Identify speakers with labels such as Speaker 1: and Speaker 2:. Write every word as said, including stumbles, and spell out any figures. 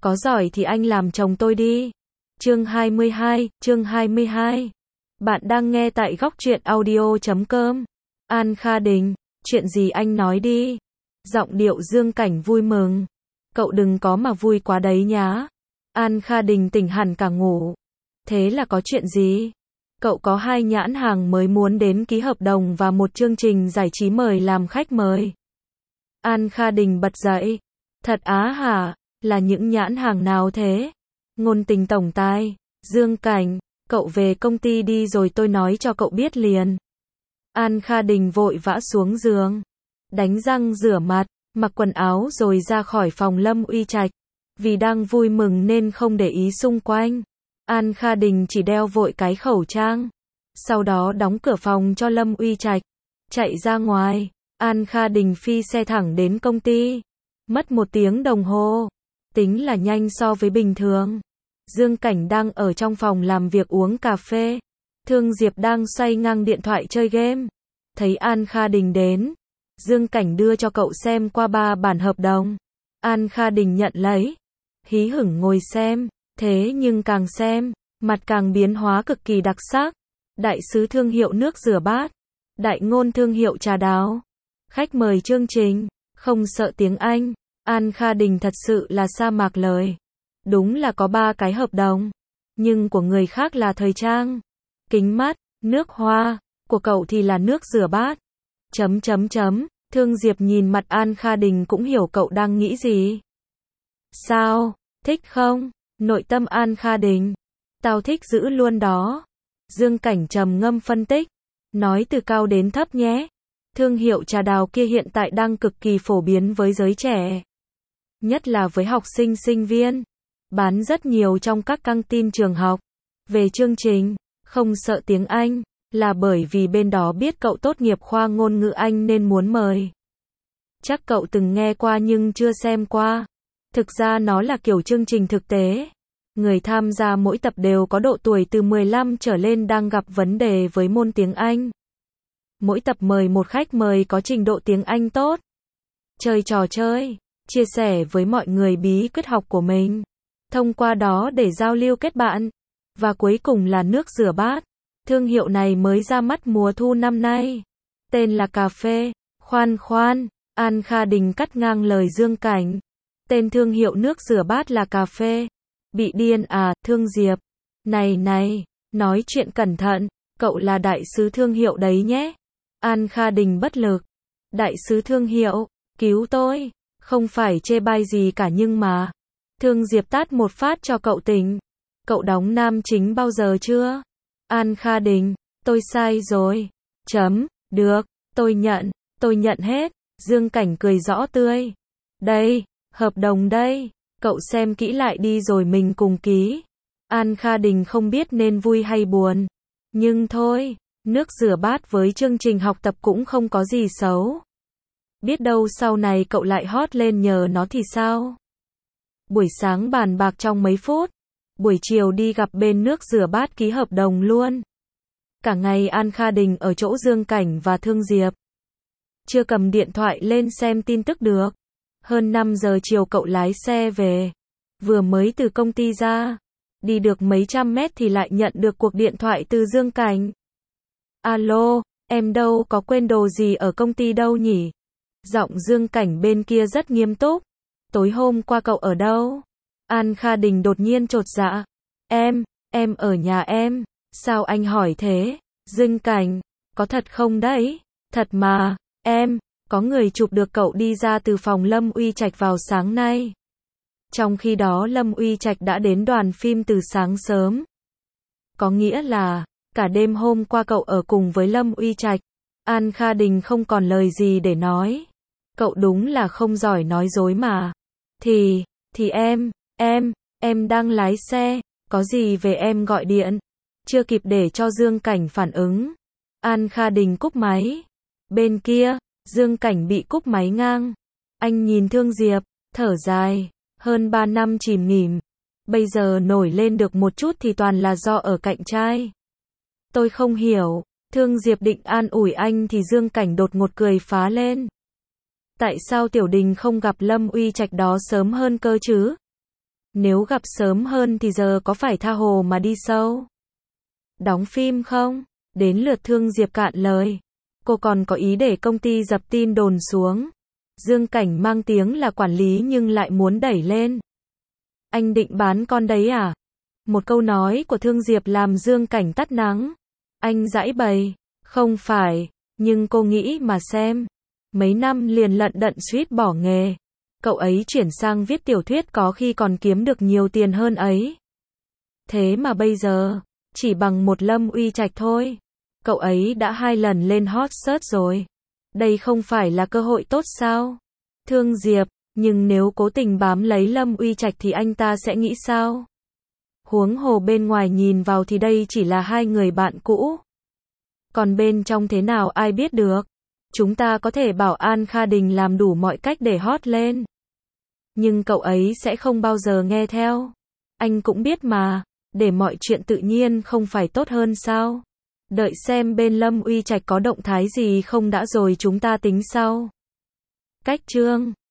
Speaker 1: Có giỏi thì anh làm chồng tôi đi. Chương hai mươi hai, chương hai mươi hai. Bạn đang nghe tại góc truyện audio chấm com. An Kha Đình, chuyện gì anh nói đi. Giọng điệu Dương Cảnh vui mừng. Cậu đừng có mà vui quá đấy nhá. An Kha Đình tỉnh hẳn cả ngủ. Thế là có chuyện gì? Cậu có hai nhãn hàng mới muốn đến ký hợp đồng và một chương trình giải trí mời làm khách mời. An Kha Đình bật dậy. Thật á hả? Là những nhãn hàng nào thế? Ngôn tình tổng tài. Dương Cảnh, cậu về công ty đi rồi tôi nói cho cậu biết liền. An Kha Đình vội vã xuống giường, đánh răng rửa mặt, mặc quần áo rồi ra khỏi phòng Lâm Uy Trạch. Vì đang vui mừng nên không để ý xung quanh. An Kha Đình chỉ đeo vội cái khẩu trang. Sau đó đóng cửa phòng cho Lâm Uy Trạch. Chạy ra ngoài, An Kha Đình phi xe thẳng đến công ty. Mất một tiếng đồng hồ. Tính là nhanh so với bình thường. Dương Cảnh đang ở trong phòng làm việc uống cà phê. Thương Diệp đang xoay ngang điện thoại chơi game. Thấy An Kha Đình đến, Dương Cảnh đưa cho cậu xem qua ba bản hợp đồng. An Kha Đình nhận lấy, hí hửng ngồi xem. Thế nhưng càng xem, mặt càng biến hóa cực kỳ đặc sắc. Đại sứ thương hiệu nước rửa bát, đại ngôn thương hiệu trà đào, khách mời chương trình, không sợ tiếng Anh. An Kha Đình thật sự là sa mạc lời. Đúng là có ba cái hợp đồng, nhưng của người khác là thời trang, kính mắt, nước hoa, của cậu thì là nước rửa bát. Chấm chấm chấm, Thương Diệp nhìn mặt An Kha Đình cũng hiểu cậu đang nghĩ gì. Sao, thích không? Nội tâm An Kha Đình. Tao thích giữ luôn đó. Dương Cảnh trầm ngâm phân tích. Nói từ cao đến thấp nhé. Thương hiệu trà đào kia hiện tại đang cực kỳ phổ biến với giới trẻ. Nhất là với học sinh sinh viên. Bán rất nhiều trong các căng tin trường học. Về chương trình, không sợ tiếng Anh, là bởi vì bên đó biết cậu tốt nghiệp khoa ngôn ngữ Anh nên muốn mời. Chắc cậu từng nghe qua nhưng chưa xem qua. Thực ra nó là kiểu chương trình thực tế. Người tham gia mỗi tập đều có độ tuổi từ mười lăm trở lên đang gặp vấn đề với môn tiếng Anh. Mỗi tập mời một khách mời có trình độ tiếng Anh tốt. Chơi trò chơi, chia sẻ với mọi người bí quyết học của mình. Thông qua đó để giao lưu kết bạn. Và cuối cùng là nước rửa bát. Thương hiệu này mới ra mắt mùa thu năm nay. Tên là cà phê. Khoan khoan, An Kha Đình cắt ngang lời Dương Cảnh. Tên thương hiệu nước rửa bát là cà phê. Bị điên à, Thương Diệp. Này này, nói chuyện cẩn thận, cậu là đại sứ thương hiệu đấy nhé. An Kha Đình bất lực. Đại sứ thương hiệu, cứu tôi. Không phải chê bai gì cả nhưng mà. Thương Diệp tát một phát cho cậu tỉnh. Cậu đóng nam chính bao giờ chưa? An Kha Đình, tôi sai rồi. Chấm, được, tôi nhận, tôi nhận hết. Dương Cảnh cười rõ tươi. Đây, hợp đồng đây. Cậu xem kỹ lại đi rồi mình cùng ký. An Kha Đình không biết nên vui hay buồn. Nhưng thôi, nước rửa bát với chương trình học tập cũng không có gì xấu. Biết đâu sau này cậu lại hot lên nhờ nó thì sao? Buổi sáng bàn bạc trong mấy phút. Buổi chiều đi gặp bên nước rửa bát ký hợp đồng luôn. Cả ngày An Kha Đình ở chỗ Dương Cảnh và Thương Diệp. Chưa cầm điện thoại lên xem tin tức được. Hơn năm giờ chiều cậu lái xe về. Vừa mới từ công ty ra. Đi được mấy trăm mét thì lại nhận được cuộc điện thoại từ Dương Cảnh. Alo, em đâu có quên đồ gì ở công ty đâu nhỉ? Giọng Dương Cảnh bên kia rất nghiêm túc. Tối hôm qua cậu ở đâu? An Kha Đình đột nhiên chột dạ. Em, em ở nhà em. Sao anh hỏi thế? Dương Cảnh, có thật không đấy? Thật mà, em, có người chụp được cậu đi ra từ phòng Lâm Uy Trạch vào sáng nay. Trong khi đó Lâm Uy Trạch đã đến đoàn phim từ sáng sớm. Có nghĩa là, cả đêm hôm qua cậu ở cùng với Lâm Uy Trạch. An Kha Đình không còn lời gì để nói. Cậu đúng là không giỏi nói dối mà. Thì, thì em, em, em đang lái xe, có gì về em gọi điện. Chưa kịp để cho Dương Cảnh phản ứng. An Kha Đình cúp máy. Bên kia, Dương Cảnh bị cúp máy ngang. Anh nhìn Thương Diệp, thở dài. Hơn ba năm chìm nghỉm. Bây giờ nổi lên được một chút thì toàn là do ở cạnh trai. Tôi không hiểu. Thương Diệp định an ủi anh thì Dương Cảnh đột ngột cười phá lên. Tại sao Tiểu Đình không gặp Lâm Uy Trạch đó sớm hơn cơ chứ? Nếu gặp sớm hơn thì giờ có phải tha hồ mà đi sâu đóng phim không? Đến lượt Thương Diệp cạn lời. Cô còn có ý để công ty dập tin đồn xuống. Dương Cảnh mang tiếng là quản lý nhưng lại muốn đẩy lên. Anh định bán con đấy à? Một câu nói của Thương Diệp làm Dương Cảnh tắt nắng. Anh giãi bày. Không phải, nhưng cô nghĩ mà xem. Mấy năm liền lận đận suýt bỏ nghề. Cậu ấy chuyển sang viết tiểu thuyết có khi còn kiếm được nhiều tiền hơn ấy. Thế mà bây giờ, chỉ bằng một Lâm Uy Trạch thôi. Cậu ấy đã hai lần lên hot search rồi. Đây không phải là cơ hội tốt sao? Thương Diệp, nhưng nếu cố tình bám lấy Lâm Uy Trạch thì anh ta sẽ nghĩ sao? Huống hồ bên ngoài nhìn vào thì đây chỉ là hai người bạn cũ. Còn bên trong thế nào ai biết được? Chúng ta có thể bảo An Kha Đình làm đủ mọi cách để hot lên. Nhưng cậu ấy sẽ không bao giờ nghe theo. Anh cũng biết mà, để mọi chuyện tự nhiên không phải tốt hơn sao? Đợi xem bên Lâm Uy Trạch có động thái gì không đã rồi chúng ta tính sau. Cách chương